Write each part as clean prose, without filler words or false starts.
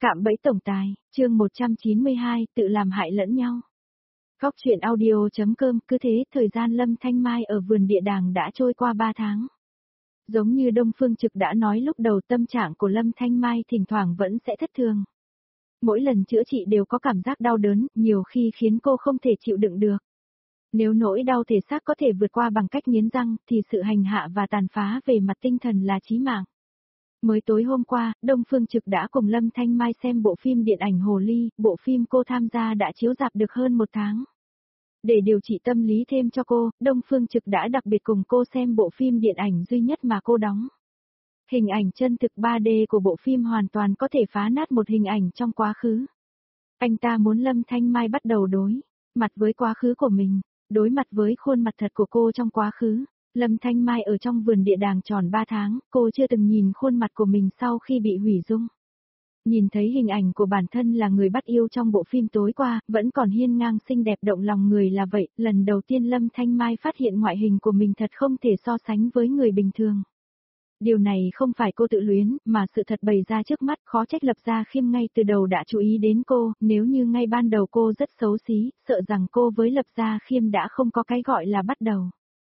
Cạm bẫy tổng tài, chương 192, tự làm hại lẫn nhau. Góc truyện audio.com. Cứ thế, thời gian Lâm Thanh Mai ở vườn địa đàng đã trôi qua 3 tháng. Giống như Đông Phương Trực đã nói lúc đầu, tâm trạng của Lâm Thanh Mai thỉnh thoảng vẫn sẽ thất thường. Mỗi lần chữa trị đều có cảm giác đau đớn, nhiều khi khiến cô không thể chịu đựng được. Nếu nỗi đau thể xác có thể vượt qua bằng cách nghiến răng, thì sự hành hạ và tàn phá về mặt tinh thần là chí mạng. Mới tối hôm qua, Đông Phương Trực đã cùng Lâm Thanh Mai xem bộ phim điện ảnh Hồ Ly, bộ phim cô tham gia đã chiếu rạp được hơn 1 tháng. Để điều trị tâm lý thêm cho cô, Đông Phương Trực đã đặc biệt cùng cô xem bộ phim điện ảnh duy nhất mà cô đóng. Hình ảnh chân thực 3D của bộ phim hoàn toàn có thể phá nát một hình ảnh trong quá khứ. Anh ta muốn Lâm Thanh Mai bắt đầu đối mặt với quá khứ của mình, đối mặt với khuôn mặt thật của cô trong quá khứ. Lâm Thanh Mai ở trong vườn địa đàng tròn 3 tháng, cô chưa từng nhìn khuôn mặt của mình sau khi bị hủy dung. Nhìn thấy hình ảnh của bản thân là người bắt yêu trong bộ phim tối qua, vẫn còn hiên ngang xinh đẹp động lòng người là vậy, lần đầu tiên Lâm Thanh Mai phát hiện ngoại hình của mình thật không thể so sánh với người bình thường. Điều này không phải cô tự luyến, mà sự thật bày ra trước mắt, khó trách Lập Gia Khiêm ngay từ đầu đã chú ý đến cô, nếu như ngay ban đầu cô rất xấu xí, sợ rằng cô với Lập Gia Khiêm đã không có cái gọi là bắt đầu.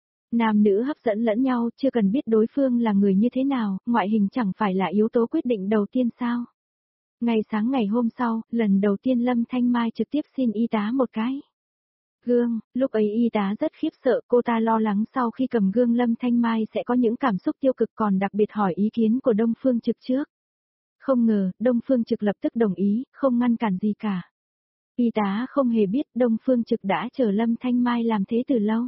Nam nữ hấp dẫn lẫn nhau, chưa cần biết đối phương là người như thế nào, ngoại hình chẳng phải là yếu tố quyết định đầu tiên sao. Ngày sáng ngày hôm sau, lần đầu tiên Lâm Thanh Mai trực tiếp xin y tá một cái gương, lúc ấy y tá rất khiếp sợ, cô ta lo lắng sau khi cầm gương Lâm Thanh Mai sẽ có những cảm xúc tiêu cực, còn đặc biệt hỏi ý kiến của Đông Phương Trực trước. Không ngờ, Đông Phương Trực lập tức đồng ý, không ngăn cản gì cả. Y tá không hề biết Đông Phương Trực đã chờ Lâm Thanh Mai làm thế từ lâu.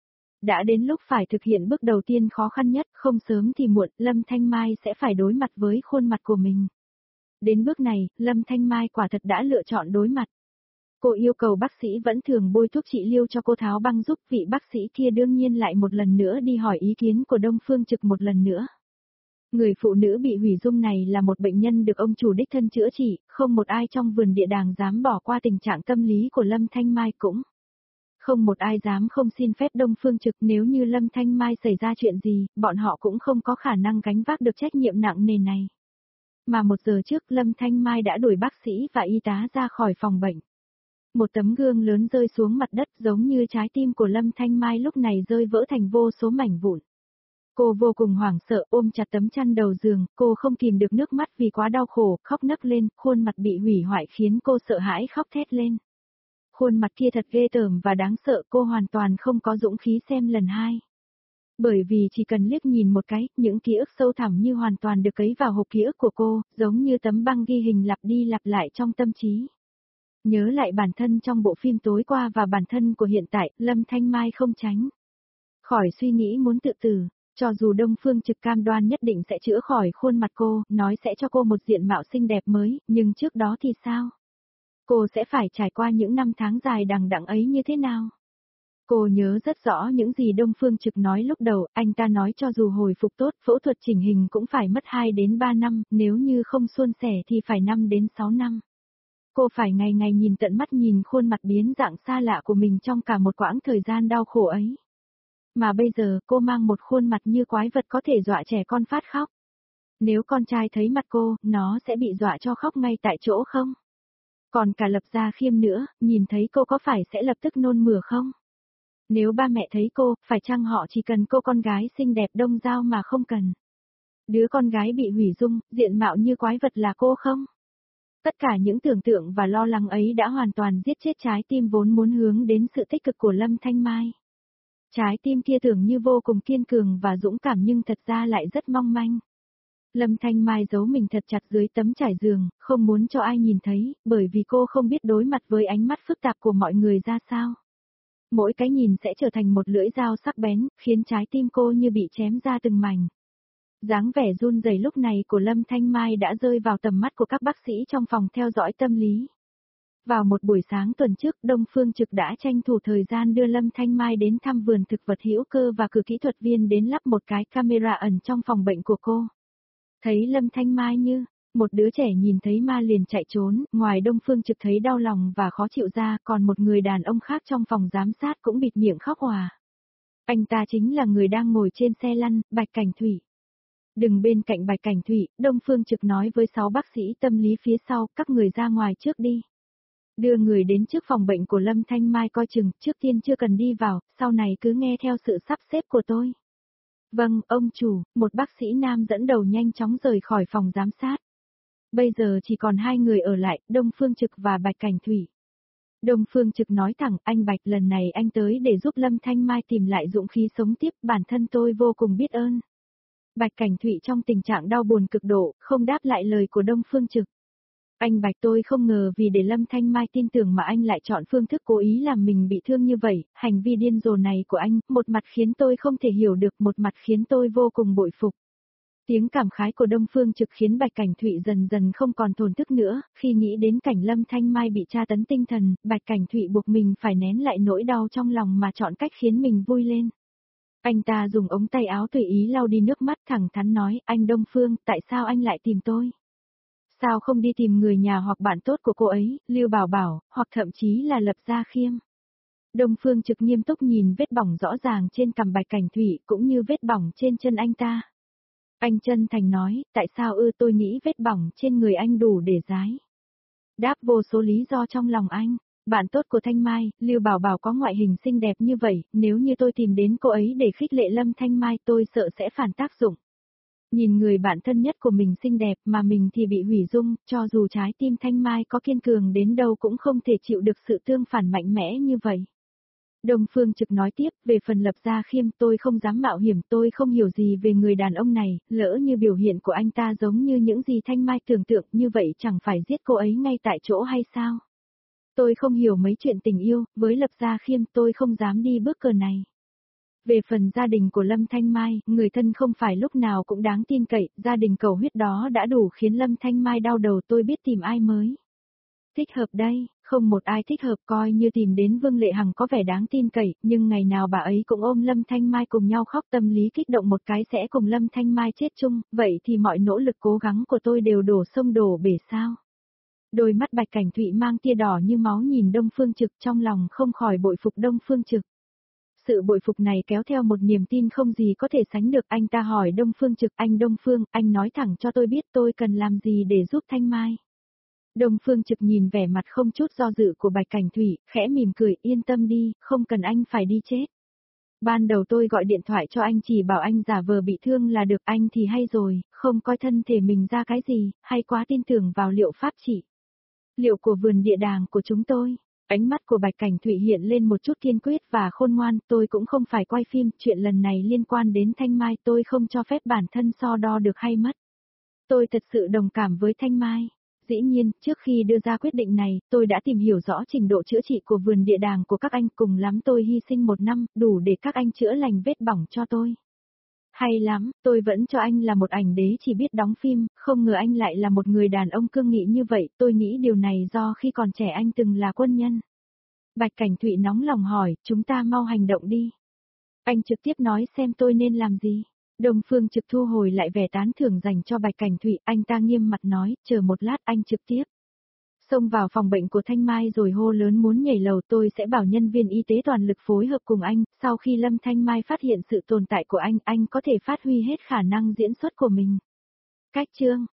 Đã đến lúc phải thực hiện bước đầu tiên khó khăn nhất, không sớm thì muộn, Lâm Thanh Mai sẽ phải đối mặt với khuôn mặt của mình. Đến bước này, Lâm Thanh Mai quả thật đã lựa chọn đối mặt. Cô yêu cầu bác sĩ vẫn thường bôi thuốc trị liêu cho cô tháo băng, giúp vị bác sĩ kia đương nhiên lại một lần nữa đi hỏi ý kiến của Đông Phương Trực một lần nữa. Người phụ nữ bị hủy dung này là một bệnh nhân được ông chủ đích thân chữa trị, không một ai trong vườn địa đàng dám bỏ qua tình trạng tâm lý của Lâm Thanh Mai, cũng không một ai dám không xin phép Đông Phương Trực. Nếu như Lâm Thanh Mai xảy ra chuyện gì, bọn họ cũng không có khả năng gánh vác được trách nhiệm nặng nề này. Mà 1 giờ trước, Lâm Thanh Mai đã đuổi bác sĩ và y tá ra khỏi phòng bệnh. Một tấm gương lớn rơi xuống mặt đất, giống như trái tim của Lâm Thanh Mai lúc này rơi vỡ thành vô số mảnh vụn. Cô vô cùng hoảng sợ, ôm chặt tấm chăn đầu giường, cô không kìm được nước mắt vì quá đau khổ, khóc nấc lên, khuôn mặt bị hủy hoại khiến cô sợ hãi khóc thét lên. Khuôn mặt kia thật ghê tởm và đáng sợ, cô hoàn toàn không có dũng khí xem lần 2. Bởi vì chỉ cần liếc nhìn một cái, những ký ức sâu thẳm như hoàn toàn được cấy vào hộp ký ức của cô, giống như tấm băng ghi hình lặp đi lặp lại trong tâm trí. Nhớ lại bản thân trong bộ phim tối qua và bản thân của hiện tại, Lâm Thanh Mai không tránh khỏi suy nghĩ muốn tự tử. Cho dù Đông Phương Trực cam đoan nhất định sẽ chữa khỏi khuôn mặt cô, nói sẽ cho cô một diện mạo xinh đẹp mới, nhưng trước đó thì sao? Cô sẽ phải trải qua những năm tháng dài đằng đẵng ấy như thế nào? Cô nhớ rất rõ những gì Đông Phương Trực nói lúc đầu, anh ta nói cho dù hồi phục tốt, phẫu thuật chỉnh hình cũng phải mất 2 đến 3 năm, nếu như không suôn sẻ thì phải 5 đến 6 năm. Cô phải ngày ngày nhìn tận mắt nhìn khuôn mặt biến dạng xa lạ của mình trong cả một quãng thời gian đau khổ ấy. Mà bây giờ, cô mang một khuôn mặt như quái vật có thể dọa trẻ con phát khóc. Nếu con trai thấy mặt cô, nó sẽ bị dọa cho khóc ngay tại chỗ không? Còn cả Lập Gia Khiêm nữa, nhìn thấy cô có phải sẽ lập tức nôn mửa không? Nếu ba mẹ thấy cô, phải chăng họ chỉ cần cô con gái xinh đẹp đông dao mà không cần đứa con gái bị hủy dung, diện mạo như quái vật là cô không? Tất cả những tưởng tượng và lo lắng ấy đã hoàn toàn giết chết trái tim vốn muốn hướng đến sự tích cực của Lâm Thanh Mai. Trái tim kia tưởng như vô cùng kiên cường và dũng cảm nhưng thật ra lại rất mong manh. Lâm Thanh Mai giấu mình thật chặt dưới tấm trải giường, không muốn cho ai nhìn thấy, bởi vì cô không biết đối mặt với ánh mắt phức tạp của mọi người ra sao. Mỗi cái nhìn sẽ trở thành một lưỡi dao sắc bén, khiến trái tim cô như bị chém ra từng mảnh. Dáng vẻ run rẩy lúc này của Lâm Thanh Mai đã rơi vào tầm mắt của các bác sĩ trong phòng theo dõi tâm lý. Vào một buổi sáng tuần trước, Đông Phương Trực đã tranh thủ thời gian đưa Lâm Thanh Mai đến thăm vườn thực vật hữu cơ và cử kỹ thuật viên đến lắp một cái camera ẩn trong phòng bệnh của cô. Thấy Lâm Thanh Mai như một đứa trẻ nhìn thấy ma liền chạy trốn, ngoài Đông Phương Trực thấy đau lòng và khó chịu ra, còn một người đàn ông khác trong phòng giám sát cũng bịt miệng khóc òa. Anh ta chính là người đang ngồi trên xe lăn, Bạch Cảnh Thủy. Đừng bên cạnh Bạch Cảnh Thụy, Đông Phương Trực nói với 6 bác sĩ tâm lý phía sau, các người ra ngoài trước đi. Đưa người đến trước phòng bệnh của Lâm Thanh Mai coi chừng, trước tiên chưa cần đi vào, sau này cứ nghe theo sự sắp xếp của tôi. Vâng, ông chủ, một bác sĩ nam dẫn đầu nhanh chóng rời khỏi phòng giám sát. Bây giờ chỉ còn 2 người ở lại, Đông Phương Trực và Bạch Cảnh Thụy. Đông Phương Trực nói thẳng, anh Bạch, lần này anh tới để giúp Lâm Thanh Mai tìm lại dũng khí sống tiếp, bản thân tôi vô cùng biết ơn. Bạch Cảnh Thụy trong tình trạng đau buồn cực độ, không đáp lại lời của Đông Phương Trực. Anh Bạch, tôi không ngờ vì để Lâm Thanh Mai tin tưởng mà anh lại chọn phương thức cố ý làm mình bị thương như vậy, hành vi điên rồ này của anh, một mặt khiến tôi không thể hiểu được, một mặt khiến tôi vô cùng bội phục. Tiếng cảm khái của Đông Phương Trực khiến Bạch Cảnh Thụy dần dần không còn thổn thức nữa, khi nghĩ đến cảnh Lâm Thanh Mai bị tra tấn tinh thần, Bạch Cảnh Thụy buộc mình phải nén lại nỗi đau trong lòng mà chọn cách khiến mình vui lên. Anh ta dùng ống tay áo tùy ý lau đi nước mắt, thẳng thắn nói, anh Đông Phương, tại sao anh lại tìm tôi? Sao không đi tìm người nhà hoặc bạn tốt của cô ấy, Lưu Bảo Bảo, hoặc thậm chí là Lập Gia Khiêm? Đông Phương Trực nghiêm túc nhìn vết bỏng rõ ràng trên cằm Bạch Cảnh Thụy cũng như vết bỏng trên chân anh ta. Anh chân thành nói, tại sao tôi nghĩ vết bỏng trên người anh đủ để giái. Đáp vô số lý do trong lòng anh. Bạn tốt của Thanh Mai, Lưu Bảo Bảo có ngoại hình xinh đẹp như vậy, nếu như tôi tìm đến cô ấy để khích lệ Lâm Thanh Mai tôi sợ sẽ phản tác dụng. Nhìn người bạn thân nhất của mình xinh đẹp mà mình thì bị hủy dung, cho dù trái tim Thanh Mai có kiên cường đến đâu cũng không thể chịu được sự tương phản mạnh mẽ như vậy. Đông Phương Trực nói tiếp, về phần Lập Gia Khiêm tôi không dám mạo hiểm, tôi không hiểu gì về người đàn ông này, lỡ như biểu hiện của anh ta giống như những gì Thanh Mai tưởng tượng, như vậy chẳng phải giết cô ấy ngay tại chỗ hay sao? Tôi không hiểu mấy chuyện tình yêu, với Lập Gia Khiêm tôi không dám đi bước cờ này. Về phần gia đình của Lâm Thanh Mai, người thân không phải lúc nào cũng đáng tin cậy, gia đình cầu huyết đó đã đủ khiến Lâm Thanh Mai đau đầu, tôi biết tìm ai mới thích hợp đây, không một ai thích hợp, coi như tìm đến Vương Lệ Hằng có vẻ đáng tin cậy, nhưng ngày nào bà ấy cũng ôm Lâm Thanh Mai cùng nhau khóc, tâm lý kích động một cái sẽ cùng Lâm Thanh Mai chết chung, vậy thì mọi nỗ lực cố gắng của tôi đều đổ sông đổ bể sao? Đôi mắt Bạch Cảnh Thụy mang tia đỏ như máu nhìn Đông Phương Trực, trong lòng không khỏi bội phục Đông Phương Trực. Sự bội phục này kéo theo một niềm tin không gì có thể sánh được, anh ta hỏi Đông Phương Trực, anh Đông Phương, anh nói thẳng cho tôi biết tôi cần làm gì để giúp Thanh Mai. Đông Phương Trực nhìn vẻ mặt không chút do dự của Bạch Cảnh Thụy, khẽ mỉm cười, yên tâm đi, không cần anh phải đi chết. Ban đầu tôi gọi điện thoại cho anh chỉ bảo anh giả vờ bị thương là được, anh thì hay rồi, không coi thân thể mình ra cái gì, hay quá tin tưởng vào liệu pháp trị liệu của vườn địa đàng của chúng tôi. Ánh mắt của Bạch Cảnh Thụy hiện lên một chút kiên quyết và khôn ngoan, tôi cũng không phải quay phim, chuyện lần này liên quan đến Thanh Mai, tôi không cho phép bản thân so đo được hay mất. Tôi thật sự đồng cảm với Thanh Mai. Dĩ nhiên, trước khi đưa ra quyết định này, tôi đã tìm hiểu rõ trình độ chữa trị của vườn địa đàng của các anh, cùng lắm tôi hy sinh 1 năm, đủ để các anh chữa lành vết bỏng cho tôi. Hay lắm, tôi vẫn cho anh là một ảnh đế chỉ biết đóng phim, không ngờ anh lại là một người đàn ông cương nghị như vậy, tôi nghĩ điều này do khi còn trẻ anh từng là quân nhân. Bạch Cảnh Thụy nóng lòng hỏi, chúng ta mau hành động đi. Anh trực tiếp nói xem tôi nên làm gì. Đông Phương Trực thu hồi lại vẻ tán thưởng dành cho Bạch Cảnh Thụy, anh ta nghiêm mặt nói, chờ một lát, anh trực tiếp xông vào phòng bệnh của Thanh Mai rồi hô lớn muốn nhảy lầu, tôi sẽ bảo nhân viên y tế toàn lực phối hợp cùng anh, sau khi Lâm Thanh Mai phát hiện sự tồn tại của anh có thể phát huy hết khả năng diễn xuất của mình. Cách chương